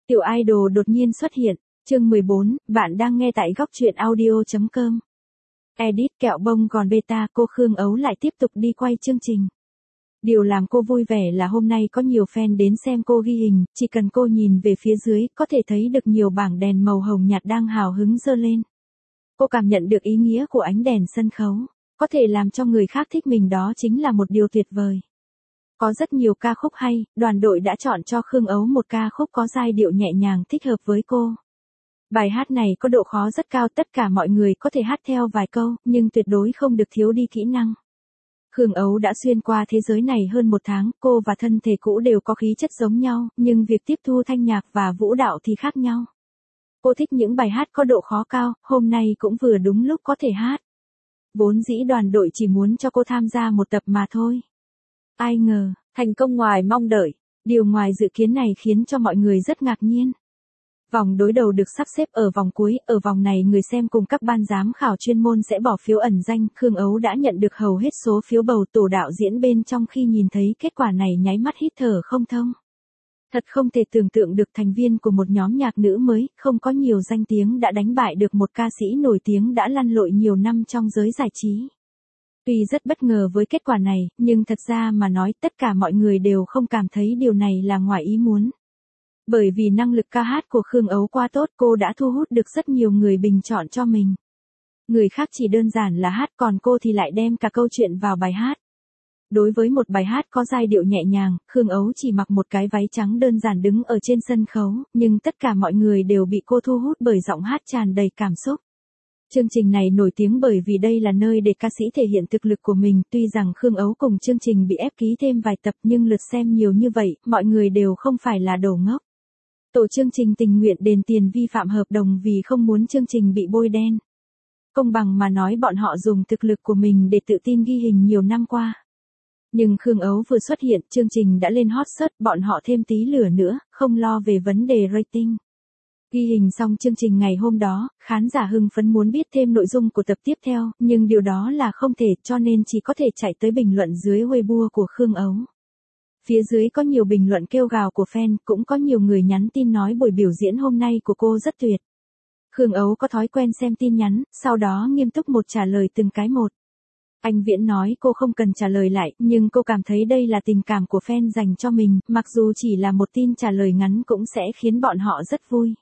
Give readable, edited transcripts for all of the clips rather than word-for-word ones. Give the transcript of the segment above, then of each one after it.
Tiểu idol đột nhiên xuất hiện, chương 14, bạn đang nghe tại góc truyện audio.com. Edit kẹo bông còn beta, cô Khương Ấu lại tiếp tục đi quay chương trình. Điều làm cô vui vẻ là hôm nay có nhiều fan đến xem cô ghi hình, chỉ cần cô nhìn về phía dưới có thể thấy được nhiều bảng đèn màu hồng nhạt đang hào hứng giơ lên. Cô cảm nhận được ý nghĩa của ánh đèn sân khấu, có thể làm cho người khác thích mình đó chính là một điều tuyệt vời. Có rất nhiều ca khúc hay, đoàn đội đã chọn cho Khương Ấu một ca khúc có giai điệu nhẹ nhàng thích hợp với cô. Bài hát này có độ khó rất cao, tất cả mọi người có thể hát theo vài câu, nhưng tuyệt đối không được thiếu đi kỹ năng. Khương Ấu đã xuyên qua thế giới này hơn 1 tháng, cô và thân thể cũ đều có khí chất giống nhau, nhưng việc tiếp thu thanh nhạc và vũ đạo thì khác nhau. Cô thích những bài hát có độ khó cao, hôm nay cũng vừa đúng lúc có thể hát. Vốn dĩ đoàn đội chỉ muốn cho cô tham gia một tập mà thôi. Ai ngờ, thành công ngoài mong đợi, điều ngoài dự kiến này khiến cho mọi người rất ngạc nhiên. Vòng đối đầu được sắp xếp ở vòng cuối, ở vòng này người xem cùng các ban giám khảo chuyên môn sẽ bỏ phiếu ẩn danh, Khương Ấu đã nhận được hầu hết số phiếu bầu. Tổ đạo diễn bên trong khi nhìn thấy kết quả này nháy mắt hít thở không thông. Thật không thể tưởng tượng được thành viên của một nhóm nhạc nữ mới, không có nhiều danh tiếng đã đánh bại được một ca sĩ nổi tiếng đã lăn lội nhiều năm trong giới giải trí. Tuy rất bất ngờ với kết quả này, nhưng thật ra mà nói tất cả mọi người đều không cảm thấy điều này là ngoài ý muốn. Bởi vì năng lực ca hát của Khương Ấu quá tốt, cô đã thu hút được rất nhiều người bình chọn cho mình. Người khác chỉ đơn giản là hát, còn cô thì lại đem cả câu chuyện vào bài hát. Đối với một bài hát có giai điệu nhẹ nhàng, Khương Ấu chỉ mặc một cái váy trắng đơn giản đứng ở trên sân khấu, nhưng tất cả mọi người đều bị cô thu hút bởi giọng hát tràn đầy cảm xúc. Chương trình này nổi tiếng bởi vì đây là nơi để ca sĩ thể hiện thực lực của mình, tuy rằng Khương Ấu cùng chương trình bị ép ký thêm vài tập nhưng lượt xem nhiều như vậy, mọi người đều không phải là đồ ngốc. Tổ chương trình tình nguyện đền tiền vi phạm hợp đồng vì không muốn chương trình bị bôi đen. Công bằng mà nói bọn họ dùng thực lực của mình để tự tin ghi hình nhiều năm qua. Nhưng Khương Ấu vừa xuất hiện, chương trình đã lên hot search, bọn họ thêm tí lửa nữa, không lo về vấn đề rating. Ghi hình xong chương trình ngày hôm đó, khán giả hưng phấn muốn biết thêm nội dung của tập tiếp theo, nhưng điều đó là không thể, cho nên chỉ có thể chạy tới bình luận dưới Weibo của Khương Ấu. Phía dưới có nhiều bình luận kêu gào của fan, cũng có nhiều người nhắn tin nói buổi biểu diễn hôm nay của cô rất tuyệt. Khương Ấu có thói quen xem tin nhắn, sau đó nghiêm túc trả lời từng cái một. Anh Viễn nói cô không cần trả lời lại, nhưng cô cảm thấy đây là tình cảm của fan dành cho mình, mặc dù chỉ là một tin trả lời ngắn cũng sẽ khiến bọn họ rất vui.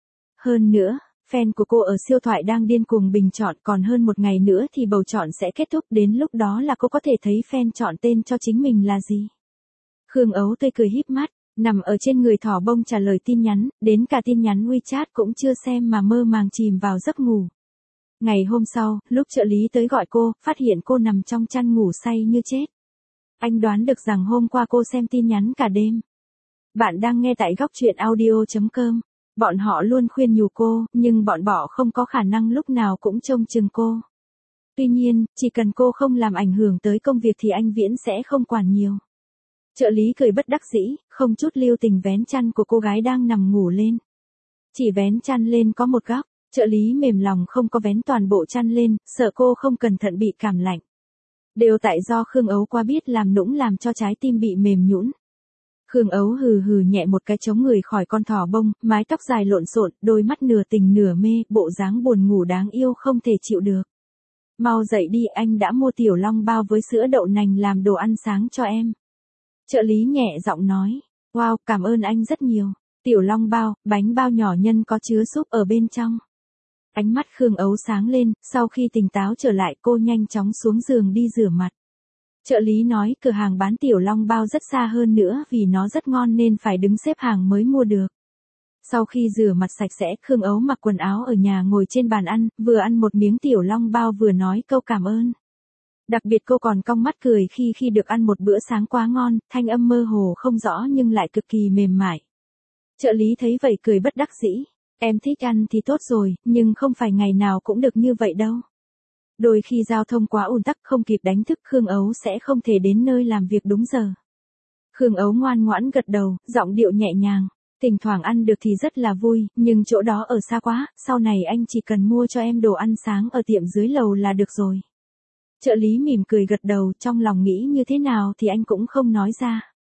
Hơn nữa, fan của cô ở siêu thoại đang điên cuồng bình chọn, còn hơn 1 ngày nữa thì bầu chọn sẽ kết thúc, đến lúc đó là cô có thể thấy fan chọn tên cho chính mình là gì. Khương Ấu tươi cười híp mắt, nằm ở trên người thỏ bông trả lời tin nhắn, đến cả tin nhắn WeChat cũng chưa xem mà mơ màng chìm vào giấc ngủ. Ngày hôm sau, lúc trợ lý tới gọi cô, phát hiện cô nằm trong chăn ngủ say như chết. Anh đoán được rằng hôm qua cô xem tin nhắn cả đêm. Bạn đang nghe tại góc truyện audio.com. Bọn họ luôn khuyên nhủ cô, nhưng bọn họ không có khả năng lúc nào cũng trông chừng cô. Tuy nhiên, chỉ cần cô không làm ảnh hưởng tới công việc thì anh Viễn sẽ không quản nhiều. Trợ lý cười bất đắc dĩ, không chút lưu tình vén chăn của cô gái đang nằm ngủ lên. Chỉ vén chăn lên có một góc, trợ lý mềm lòng không có vén toàn bộ chăn lên, sợ cô không cẩn thận bị cảm lạnh. Đều tại do Khương Ấu quá biết làm nũng làm cho trái tim bị mềm nhũn. Khương Ấu hừ hừ nhẹ một cái chống người khỏi con thỏ bông, mái tóc dài lộn xộn, đôi mắt nửa tình nửa mê, bộ dáng buồn ngủ đáng yêu không thể chịu được. Mau dậy đi, anh đã mua tiểu long bao với sữa đậu nành làm đồ ăn sáng cho em. Trợ lý nhẹ giọng nói, wow, cảm ơn anh rất nhiều. Tiểu long bao, bánh bao nhỏ nhân có chứa súp ở bên trong. Ánh mắt Khương Ấu sáng lên, sau khi tỉnh táo trở lại cô nhanh chóng xuống giường đi rửa mặt. Trợ lý nói cửa hàng bán tiểu long bao rất xa hơn nữa vì nó rất ngon nên phải đứng xếp hàng mới mua được. Sau khi rửa mặt sạch sẽ, Khương Ấu mặc quần áo ở nhà ngồi trên bàn ăn, vừa ăn một miếng tiểu long bao vừa nói câu cảm ơn. Đặc biệt cô còn cong mắt cười khi được ăn một bữa sáng quá ngon, thanh âm mơ hồ không rõ nhưng lại cực kỳ mềm mại. Trợ lý thấy vậy cười bất đắc dĩ, em thích ăn thì tốt rồi, nhưng không phải ngày nào cũng được như vậy đâu. Đôi khi giao thông quá ùn tắc không kịp đánh thức Khương Ấu sẽ không thể đến nơi làm việc đúng giờ. Khương Ấu ngoan ngoãn gật đầu, giọng điệu nhẹ nhàng, thỉnh thoảng ăn được thì rất là vui, nhưng chỗ đó ở xa quá, sau này anh chỉ cần mua cho em đồ ăn sáng ở tiệm dưới lầu là được rồi. Trợ lý mỉm cười gật đầu, trong lòng nghĩ như thế nào thì anh cũng không nói ra.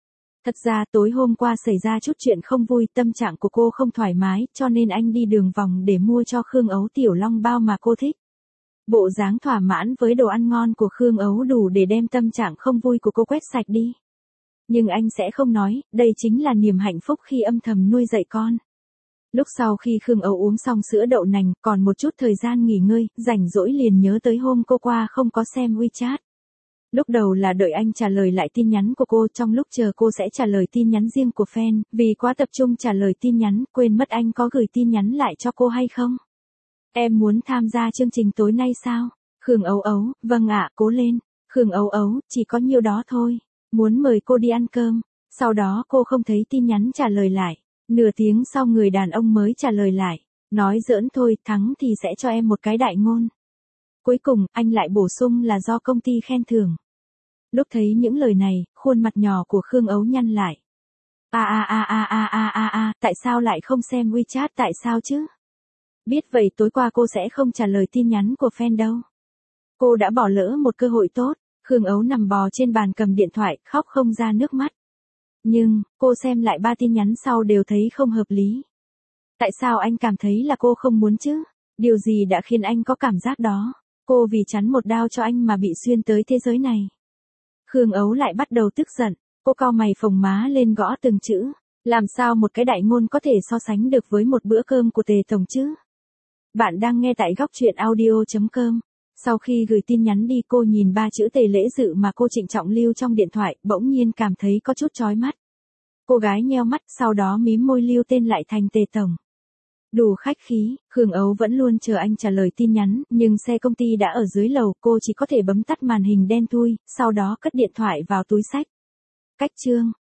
Thật ra tối hôm qua xảy ra chút chuyện không vui, tâm trạng của cô không thoải mái, cho nên anh đi đường vòng để mua cho Khương Ấu tiểu long bao mà cô thích. Bộ dáng thỏa mãn với đồ ăn ngon của Khương Ấu đủ để đem tâm trạng không vui của cô quét sạch đi. Nhưng anh sẽ không nói, đây chính là niềm hạnh phúc khi âm thầm nuôi dạy con. Lúc sau khi Khương Ấu uống xong sữa đậu nành, còn một chút thời gian nghỉ ngơi, rảnh rỗi liền nhớ tới hôm cô qua không có xem WeChat. Lúc đầu là đợi anh trả lời lại tin nhắn của cô, trong lúc chờ cô sẽ trả lời tin nhắn riêng của fan, vì quá tập trung trả lời tin nhắn, quên mất anh có gửi tin nhắn lại cho cô hay không. Em muốn tham gia chương trình tối nay sao? Khương Ấu Ấu, vâng ạ, cố lên. Khương Ấu Ấu, chỉ có nhiêu đó thôi. Muốn mời cô đi ăn cơm. Sau đó cô không thấy tin nhắn trả lời lại. Nửa tiếng sau người đàn ông mới trả lời lại. Nói giỡn thôi, thắng thì sẽ cho em một cái đại ngôn. Cuối cùng, anh lại bổ sung là do công ty khen thưởng. Lúc thấy những lời này, khuôn mặt nhỏ của Khương Ấu nhăn lại. Tại sao lại không xem WeChat, tại sao chứ? Biết vậy tối qua cô sẽ không trả lời tin nhắn của fan đâu. Cô đã bỏ lỡ một cơ hội tốt. Khương Ấu nằm bò trên bàn cầm điện thoại, khóc không ra nước mắt. Nhưng, cô xem lại 3 tin nhắn sau đều thấy không hợp lý. Tại sao anh cảm thấy là cô không muốn chứ? Điều gì đã khiến anh có cảm giác đó? Cô vì chắn một đao cho anh mà bị xuyên tới thế giới này. Khương Ấu lại bắt đầu tức giận. Cô cau mày phồng má lên gõ từng chữ. Làm sao một cái đại ngôn có thể so sánh được với một bữa cơm của Tề Tổng chứ? Bạn đang nghe tại góc truyện audio.com. Sau khi gửi tin nhắn đi cô nhìn 3 chữ Tề Lễ Dự mà cô trịnh trọng lưu trong điện thoại, bỗng nhiên cảm thấy có chút chói mắt. Cô gái nheo mắt, sau đó mím môi lưu tên lại thành Tề Tổng. Đủ khách khí, Khương Ấu vẫn luôn chờ anh trả lời tin nhắn, nhưng xe công ty đã ở dưới lầu, cô chỉ có thể bấm tắt màn hình đen thui, sau đó cất điện thoại vào túi xách. Cách chương